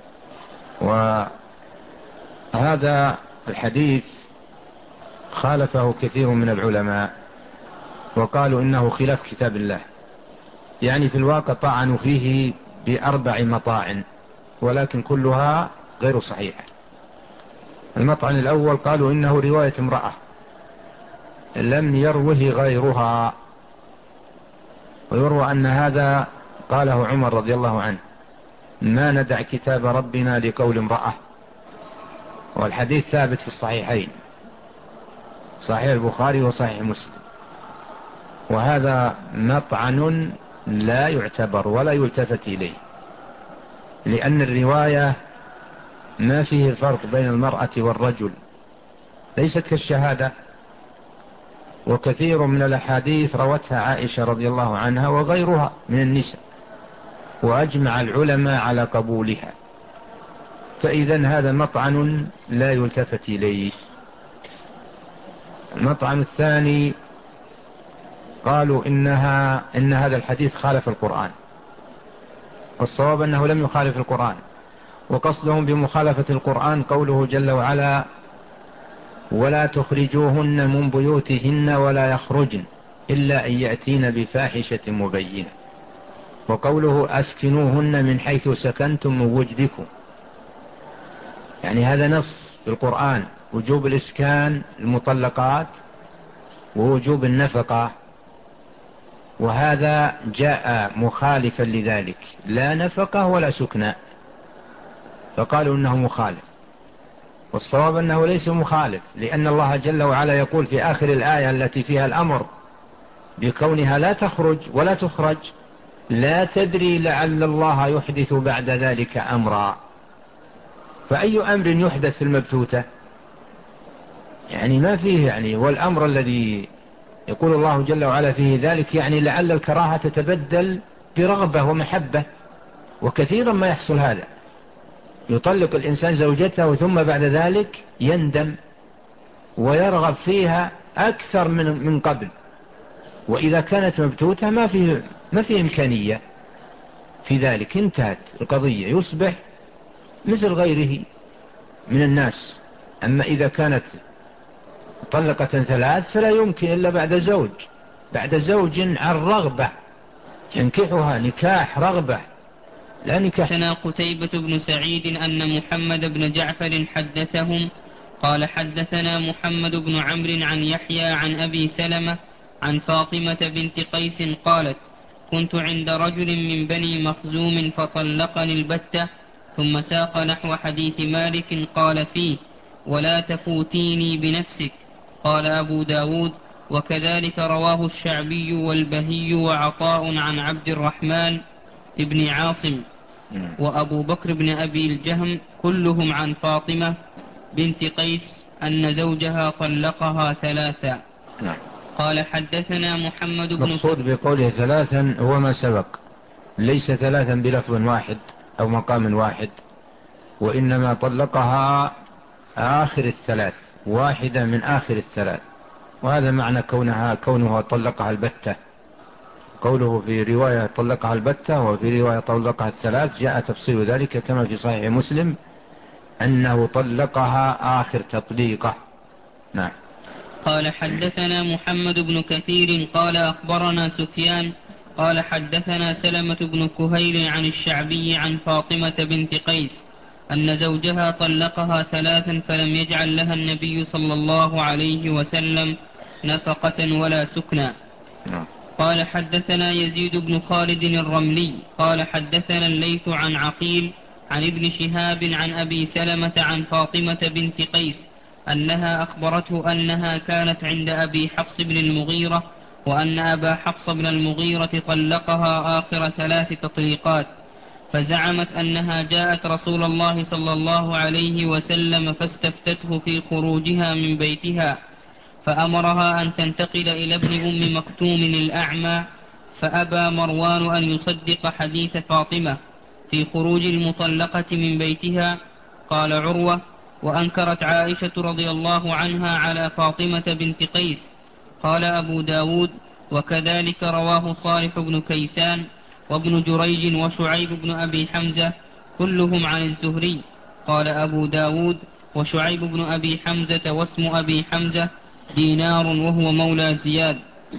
وهذا الحديث خالفه كثير من العلماء وقالوا إنه خلاف كتاب الله، يعني في الواقع طعنوا فيه بأربع مطاعن ولكن كلها غير صحيحة. المطعن الأول قالوا إنه رواية امرأة لم يروه غيرها، ويروى أن هذا قاله عمر رضي الله عنه: ما ندع كتاب ربنا لقول امرأة. والحديث ثابت في الصحيحين، صحيح البخاري وصحيح مسلم. وهذا مطعن لا يعتبر ولا يلتفت إليه، لأن الرواية ما فيه فرق بين المرأة والرجل، ليست كالشهادة. وكثير من الأحاديث روتها عائشة رضي الله عنها وغيرها من النساء، وأجمع العلماء على قبولها. فإذا هذا مطعن لا يلتفت إليه. المطعن الثاني قالوا إنها إن هذا الحديث خالف القرآن، والصواب أنه لم يخالف القرآن، وقصدهم بمخالفة القرآن قوله جل وعلا: ولا تخرجوهن من بيوتهن ولا يخرجن إلا أن يأتين بفاحشة مبينة، وقوله أسكنوهن من حيث سكنتم من وجدكم. يعني هذا نص في القرآن، وجوب الإسكان المطلقات ووجوب النفقة، وهذا جاء مخالفا لذلك، لا نفقة ولا سكنى، فقالوا إنه مخالف. والصواب أنه ليس مخالف، لأن الله جل وعلا يقول في آخر الآية التي فيها الأمر بكونها لا تخرج ولا تخرج: لا تدري لعل الله يحدث بعد ذلك أمرا. فأي أمر يحدث في المبتوتة؟ يعني ما فيه يعني. والأمر الذي يقول الله جل وعلا فيه ذلك يعني لعل الكراهة تتبدل برغبة ومحبة، وكثيرا ما يحصل هذا، يطلق الإنسان زوجته ثم بعد ذلك يندم ويرغب فيها أكثر من من قبل. وإذا كانت مبتوتة ما فيه ما فيه إمكانية في ذلك، انتهت القضية، يصبح مثل غيره من الناس. أما إذا كانت طلقة ثلاث فلا يمكن إلا بعد زوج، بعد زوج عن رغبة، ينكحها نكاح رغبة لا نكاح. حدثنا قتيبة بن سعيد أن محمد بن جعفر حدثهم قال حدثنا محمد بن عمرو عن يحيى عن أبي سلمة عن فاطمة بنت قيس قالت: كنت عند رجل من بني مخزوم فطلقني البتة، ثم ساق نحو حديث مالك قال فيه: ولا تفوتيني بنفسك. قال أبو داود: وكذلك رواه الشعبي والبهي وعطاء عن عبد الرحمن ابن عاصم وأبو بكر بن أبي الجهم كلهم عن فاطمة بنت قيس أن زوجها طلقها ثلاثا. قال حدثنا محمد بن مقصود بقوله ثلاثا هو ما سبق، ليس ثلاثا بلفظ واحد أو مقام واحد، وإنما طلقها آخر الثلاث، واحدة من آخر الثلاث، وهذا معنى كونها كونها طلقها البتة. قوله في رواية طلقها البتة وفي رواية طلقها الثلاث جاء تفصيل ذلك كما في صحيح مسلم أنه طلقها آخر تطليقه. نعم. قال حدثنا محمد بن كثير قال أخبرنا سفيان قال حدثنا سلمة بن كهيل عن الشعبي عن فاطمة بنت قيس أن زوجها طلقها ثلاثا فلم يجعل لها النبي صلى الله عليه وسلم نفقة ولا سكنا. قال حدثنا يزيد بن خالد الرملي قال حدثنا الليث عن عقيل عن ابن شهاب عن أبي سلمة عن فاطمة بنت قيس أنها أخبرته أنها كانت عند أبي حفص بن المغيرة، وأن أبا حفص بن المغيرة طلقها آخر ثلاث تطليقات، فزعمت أنها جاءت رسول الله صلى الله عليه وسلم فاستفتته في خروجها من بيتها، فأمرها أن تنتقل إلى ابن أم مكتوم الأعمى، فأبى مروان أن يصدق حديث فاطمة في خروج المطلقة من بيتها. قال عروة: وأنكرت عائشة رضي الله عنها على فاطمة بنت قيس. قال أبو داود: وكذلك رواه صالح بن كيسان وابن جريج وشعيب بن أبي حمزة كلهم عن الزهري. قال أبو داود: وشعيب بن أبي حمزة واسم أبي حمزة دينار وهو مولى زياد.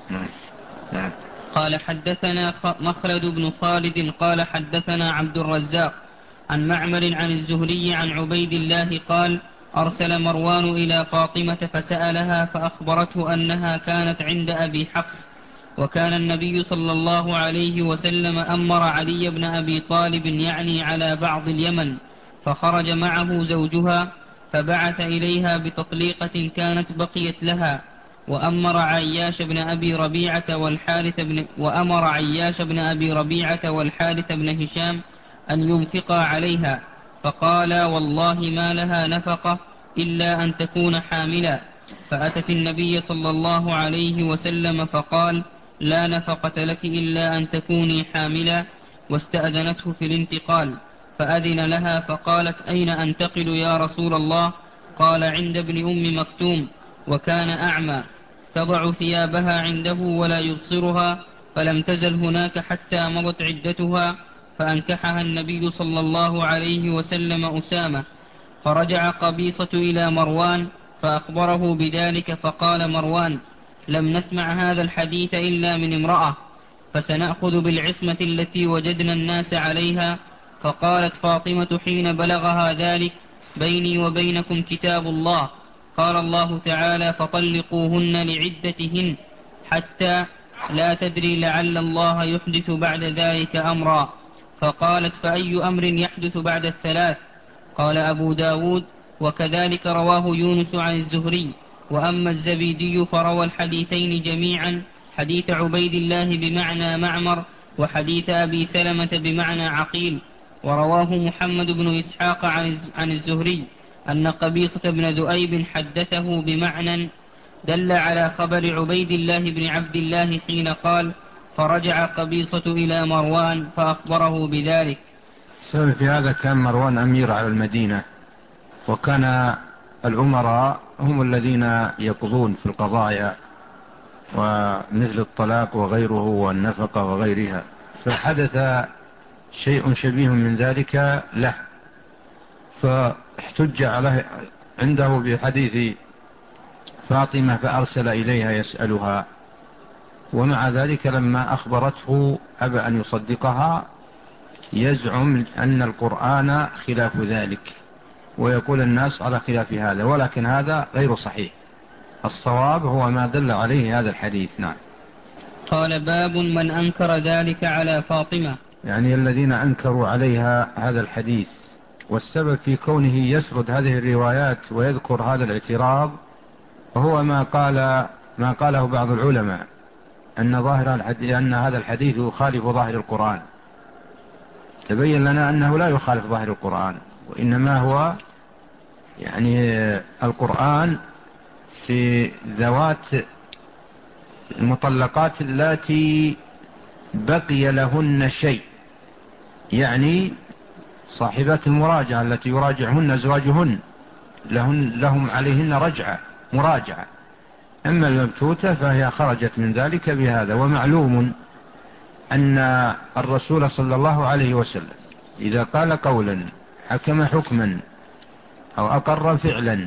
قال حدثنا مخلد بن خالد قال حدثنا عبد الرزاق عن معمر عن الزهري عن عبيد الله قال: أرسل مروان إلى فاطمة فسألها فأخبرته أنها كانت عند أبي حفص، وكان النبي صلى الله عليه وسلم أمر علي بن أبي طالب يعني على بعض اليمن، فخرج معه زوجها فبعث إليها بتطليقة كانت بقيت لها، وأمر عياش بن أبي ربيعة والحارث بن وأمر عياش بن أبي ربيعة والحارث بن هشام أن ينفقا عليها، فقال والله ما لها نفقة إلا أن تكون حاملا. فأتت النبي صلى الله عليه وسلم فقال لا نفقة لك إلا أن تكوني حاملا، واستأذنته في الانتقال فأذن لها فقالت أين أنتقل يا رسول الله؟ قال عند ابن أم مكتوم وكان أعمى، تضع ثيابها عنده ولا يبصرها، فلم تزل هناك حتى مضت عدتها، فأنكحها النبي صلى الله عليه وسلم أسامة. فرجع قبيصة إلى مروان فأخبره بذلك، فقال مروان لم نسمع هذا الحديث إلا من امرأة، فسنأخذ بالعصمة التي وجدنا الناس عليها. فقالت فاطمة حين بلغها ذلك بيني وبينكم كتاب الله، قال الله تعالى فطلقوهن لعدتهن حتى لا تدري لعل الله يحدث بعد ذلك أمرا. فقالت فأي أمر يحدث بعد الثلاث؟ قال أبو داود وكذلك رواه يونس عن الزهري. وأما الزبيدي فروى الحديثين جميعا، حديث عبيد الله بمعنى معمر، وحديث أبي سلمة بمعنى عقيل. ورواه محمد بن إسحاق عن الزهري أن قبيصة بن ذؤيب حدثه بمعنى دل على خبر عبيد الله بن عبد الله حين قال فرجع قبيصة إلى مروان فأخبره بذلك. السبب في هذا كان مروان أمير على المدينة، وكان الأمراء هم الذين يقضون في القضايا ومثل الطلاق وغيره والنفقة وغيرها، فحدث شيء شبيه من ذلك له، فاحتج عليه عنده بحديث فاطمة فأرسل إليها يسألها، ومع ذلك لما أخبرته أبى أن يصدقها، يزعم أن القرآن خلاف ذلك ويقول الناس على خلاف هذا، ولكن هذا غير صحيح. الصواب هو ما دل عليه هذا الحديث. نعم. قال باب من أنكر ذلك على فاطمة، يعني الذين أنكروا عليها هذا الحديث. والسبب في كونه يسرد هذه الروايات ويذكر هذا الاعتراض هو ما قال ما قاله بعض العلماء أن ظاهر الحديث أن هذا الحديث يخالف ظاهر القرآن. تبين لنا أنه لا يخالف ظاهر القرآن، وإنما هو يعني القرآن في ذوات المطلقات التي بقي لهن شيء، يعني صاحبات المراجعة التي يراجعهن أزواجهن لهن لهم عليهن رجعة مراجعة. أما المبتوتة فهي خرجت من ذلك بهذا. ومعلوم أن الرسول صلى الله عليه وسلم إذا قال قولا حكم حكما أو أقر فعلا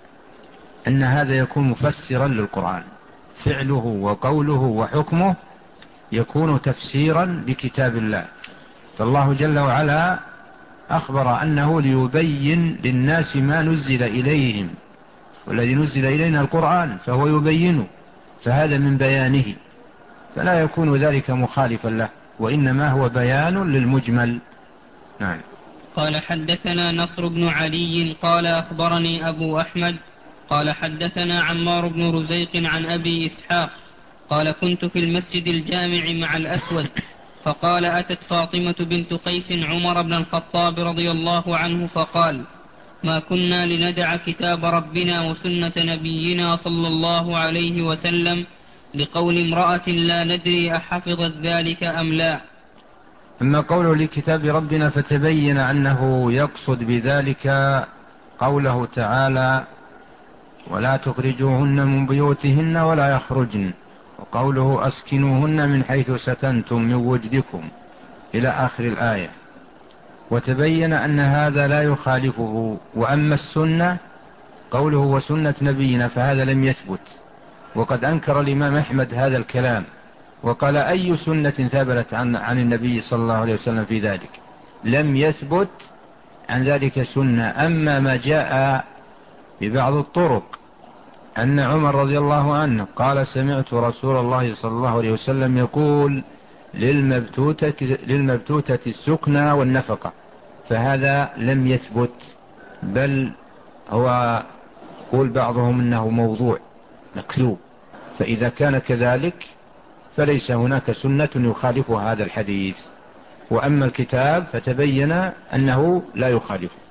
أن هذا يكون مفسرا للقرآن، فعله وقوله وحكمه يكون تفسيرا لكتاب الله. فالله جل وعلا أخبر أنه ليبين للناس ما نزل إليهم، والذي نزل إلينا القرآن فهو يبينه، فهذا من بيانه، فلا يكون ذلك مخالفا له، وإنما هو بيان للمجمل. نعم. قال حدثنا نصر بن علي قال أخبرني أبو أحمد قال حدثنا عمار بن رزيق عن أبي إسحاق قال كنت في المسجد الجامع مع الأسود، فقال أتت فاطمة بنت قيس عمر بن الخطاب رضي الله عنه فقال ما كنا لندع كتاب ربنا وسنة نبينا صلى الله عليه وسلم لقول امرأة لا ندري أحفظت ذلك أم لا. أما قوله لكتاب ربنا فتبين أنه يقصد بذلك قوله تعالى ولا تخرجوهن من بيوتهن ولا يخرجن، وقوله أسكنوهن من حيث سكنتم من وجدكم إلى آخر الآية، وتبين أن هذا لا يخالفه. وأما السنة قوله وسنة نبينا فهذا لم يثبت، وقد أنكر الإمام أحمد هذا الكلام وقال أي سنة ثبتت عن, عن النبي صلى الله عليه وسلم في ذلك؟ لم يثبت عن ذلك سنة. أما ما جاء ببعض الطرق أن عمر رضي الله عنه قال سمعت رسول الله صلى الله عليه وسلم يقول للمبتوتة, للمبتوتة السكنى والنفقة، فهذا لم يثبت، بل هو يقول بعضهم أنه موضوع مكذوب. فإذا كان كذلك فليس هناك سنة يخالف هذا الحديث. وأما الكتاب فتبين أنه لا يخالفه.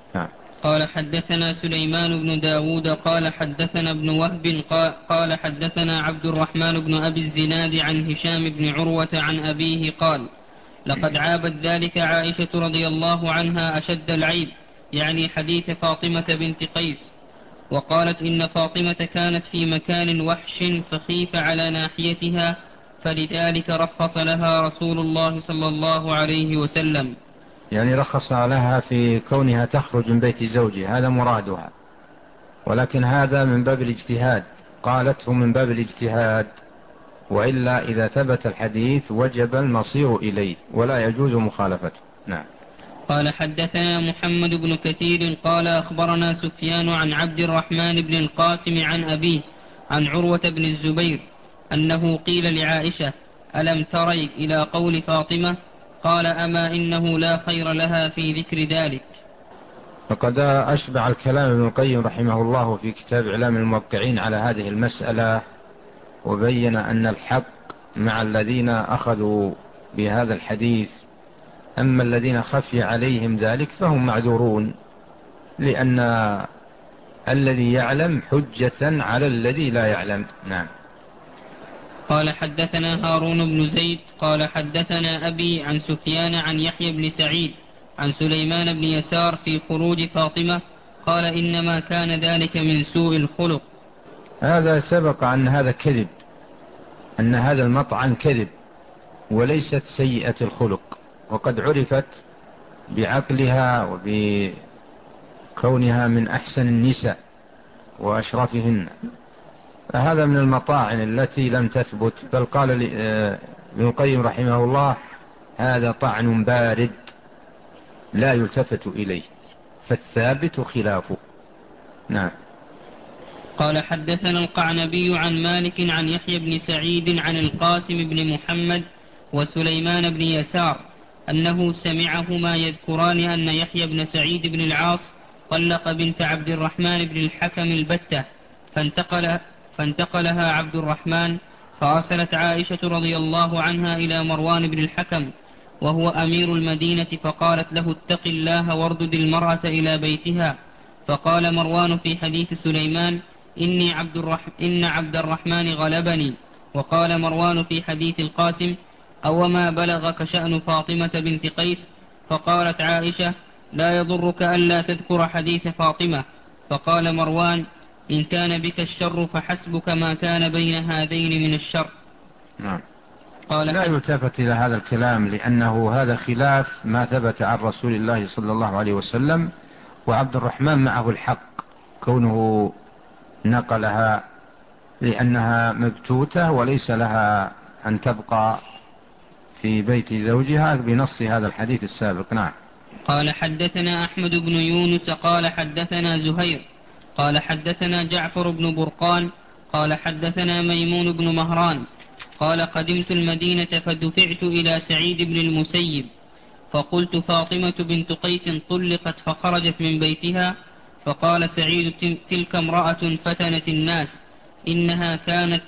قال حدثنا سليمان بن داود قال حدثنا ابن وهب قال حدثنا عبد الرحمن بن أبي الزناد عن هشام بن عروة عن أبيه قال لقد عابت ذلك عائشة رضي الله عنها أشد العيب، يعني حديث فاطمة بنت قيس، وقالت إن فاطمة كانت في مكان وحش فخيف على ناحيتها، فلذلك رخص لها رسول الله صلى الله عليه وسلم. يعني رخص لها في كونها تخرج من بيت زوجها، هذا مرادها، ولكن هذا من باب الاجتهاد، قالته من باب الاجتهاد، وإلا إذا ثبت الحديث وجب المصير إليه ولا يجوز مخالفته. نعم. قال حدثنا محمد بن كثير قال أخبرنا سفيان عن عبد الرحمن بن القاسم عن أبيه عن عروة بن الزبير أنه قيل لعائشة ألم تري إلى قول فاطمة؟ قال أما إنه لا خير لها في ذكر ذلك. فقد أشبع الكلام ابن القيم رحمه الله في كتاب إعلام الموقعين على هذه المسألة، وبين أن الحق مع الذين أخذوا بهذا الحديث، أما الذين خفي عليهم ذلك فهم معذورون، لأن الذي يعلم حجة على الذي لا يعلم. نعم. قال حدثنا هارون بن زيد قال حدثنا أبي عن سفيان عن يحيى بن سعيد عن سليمان بن يسار في خروج فاطمة قال إنما كان ذلك من سوء الخلق. هذا سبق أن هذا كذب، أن هذا المطعن كذب وليست سيئة الخلق، وقد عرفت بعقلها وبكونها من أحسن النساء وأشرفهن، فهذا من المطاعن التي لم تثبت، بل قال ابن القيم رحمه الله هذا طعن بارد لا يلتفت إليه، فالثابت خلافه. نعم. قال حدثنا القعنبي عن مالك عن يحيى بن سعيد عن القاسم بن محمد وسليمان بن يسار أنه سمعهما يذكران أن يحيى بن سعيد بن العاص طلق بنت عبد الرحمن بن الحكم البتة، فانتقل فانتقلها عبد الرحمن، فأرسلت عائشة رضي الله عنها إلى مروان بن الحكم وهو أمير المدينة، فقالت له اتق الله واردد المرأة إلى بيتها. فقال مروان في حديث سليمان إني عبد الرح... إن عبد الرحمن غلبني. وقال مروان في حديث القاسم أوما بلغك شأن فاطمة بنت قيس؟ فقالت عائشة لا يضرك ألا تذكر حديث فاطمة. فقال مروان إن كان بك الشر فحسبك ما كان بين هذين من الشر. نعم. قال لا يلتفت إلى هذا الكلام، لأنه هذا خلاف ما ثبت عن رسول الله صلى الله عليه وسلم، وعبد الرحمن معه الحق كونه نقلها لأنها مبتوتة وليس لها أن تبقى في بيت زوجها بنص هذا الحديث السابق. نعم. قال حدثنا أحمد بن يونس قال حدثنا زهير قال حدثنا جعفر بن برقان قال حدثنا ميمون بن مهران قال قدمت المدينة فدفعت إلى سعيد بن المسيب فقلت فاطمة بنت قيس طلقت فخرجت من بيتها. فقال سعيد تلك امرأة فتنت الناس، إنها كانت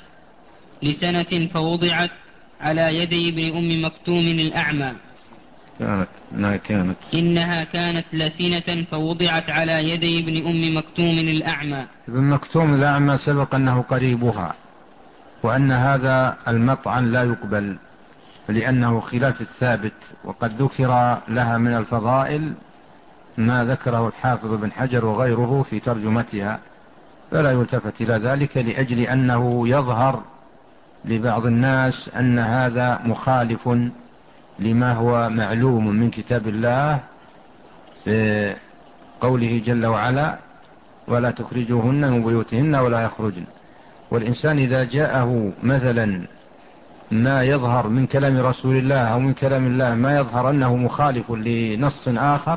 لسنة فوضعت على يدي ابن أم مكتوم الأعمى. كانت لا كانت إنها كانت لسنة فوضعت على يدي ابن أم مكتوم الأعمى. ابن مكتوم الأعمى سبق أنه قريبها، وأن هذا المطعن لا يقبل لأنه خلاف الثابت، وقد ذكر لها من الفضائل ما ذكره الحافظ بن حجر وغيره في ترجمتها، فلا يلتفت إلى ذلك، لأجل أنه يظهر لبعض الناس أن هذا مخالف لما هو معلوم من كتاب الله في قوله جل وعلا ولا تخرجوهن من بيوتهن ولا يخرجن. والإنسان إذا جاءه مثلا ما يظهر من كلام رسول الله أو من كلام الله ما يظهر أنه مخالف لنص آخر،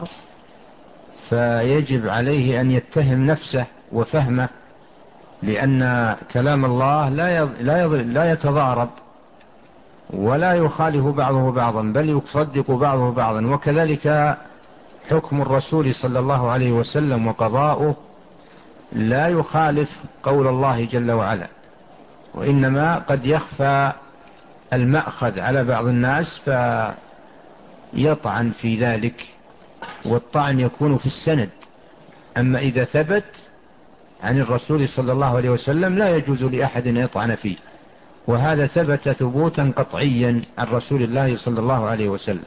فيجب عليه أن يتهم نفسه وفهمه، لأن كلام الله لا لا لا يتضارب ولا يخالف بعضه بعضا، بل يصدق بعضه بعضا. وكذلك حكم الرسول صلى الله عليه وسلم وقضاؤه لا يخالف قول الله جل وعلا، وإنما قد يخفى المأخذ على بعض الناس فيطعن في ذلك، والطعن يكون في السند أما إذا ثبت عن الرسول صلى الله عليه وسلم لا يجوز لأحد أن يطعن فيه، وهذا ثبت ثبوتا قطعيا عن رسول الله صلى الله عليه وسلم،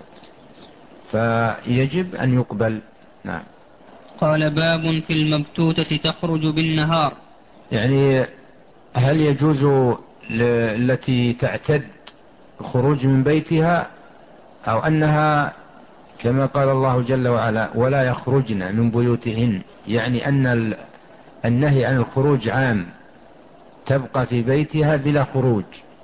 فيجب أن يقبل. نعم. قال باب في المبتوتة تخرج بالنهار. يعني هل يجوز التي تعتد الخروج من بيتها، أو أنها كما قال الله جل وعلا ولا يخرجن من بيوتهن، يعني أن النهي عن الخروج عام، تبقى في بيتها بلا خروج،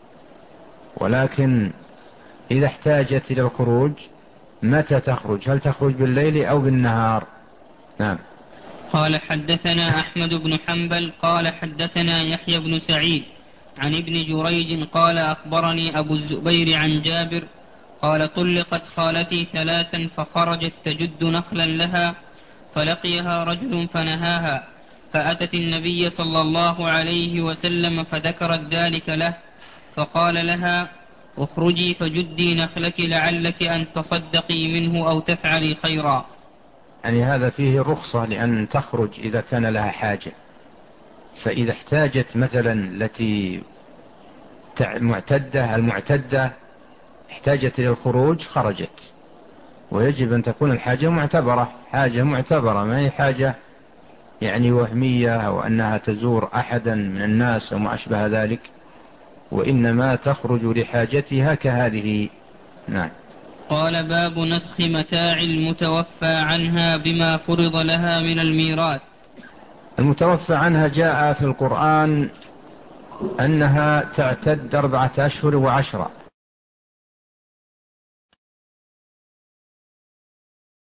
ولكن إذا احتاجت إلى الخروج متى تخرج؟ هل تخرج بالليل أو بالنهار؟ نعم. قال حدثنا أحمد بن حنبل قال حدثنا يحيى بن سعيد عن ابن جريج قال أخبرني أبو الزبير عن جابر قال طلقت خالتي ثلاثا فخرجت تجد نخلا لها فلقيها رجل فنهاها، فأتت النبي صلى الله عليه وسلم فذكرت ذلك له، فقال لها اخرجي فجدي نخلك لعلك أن تصدقي منه أو تفعلي خيرا. يعني هذا فيه رخصة لأن تخرج إذا كان لها حاجة، فإذا احتاجت مثلا التي معتدة المعتدة احتاجت إلى الخروج خرجت، ويجب أن تكون الحاجة معتبرة، حاجة معتبرة، ما هي حاجة يعني وهمية أو أنها تزور أحدا من الناس وما أشبه ذلك، وإنما تخرج لحاجتها كهذه. نعم. قال باب نسخ متاع المتوفى عنها بما فرض لها من الميراث. المتوفى عنها جاء في القرآن أنها تعتد أربعة أشهر وعشرة،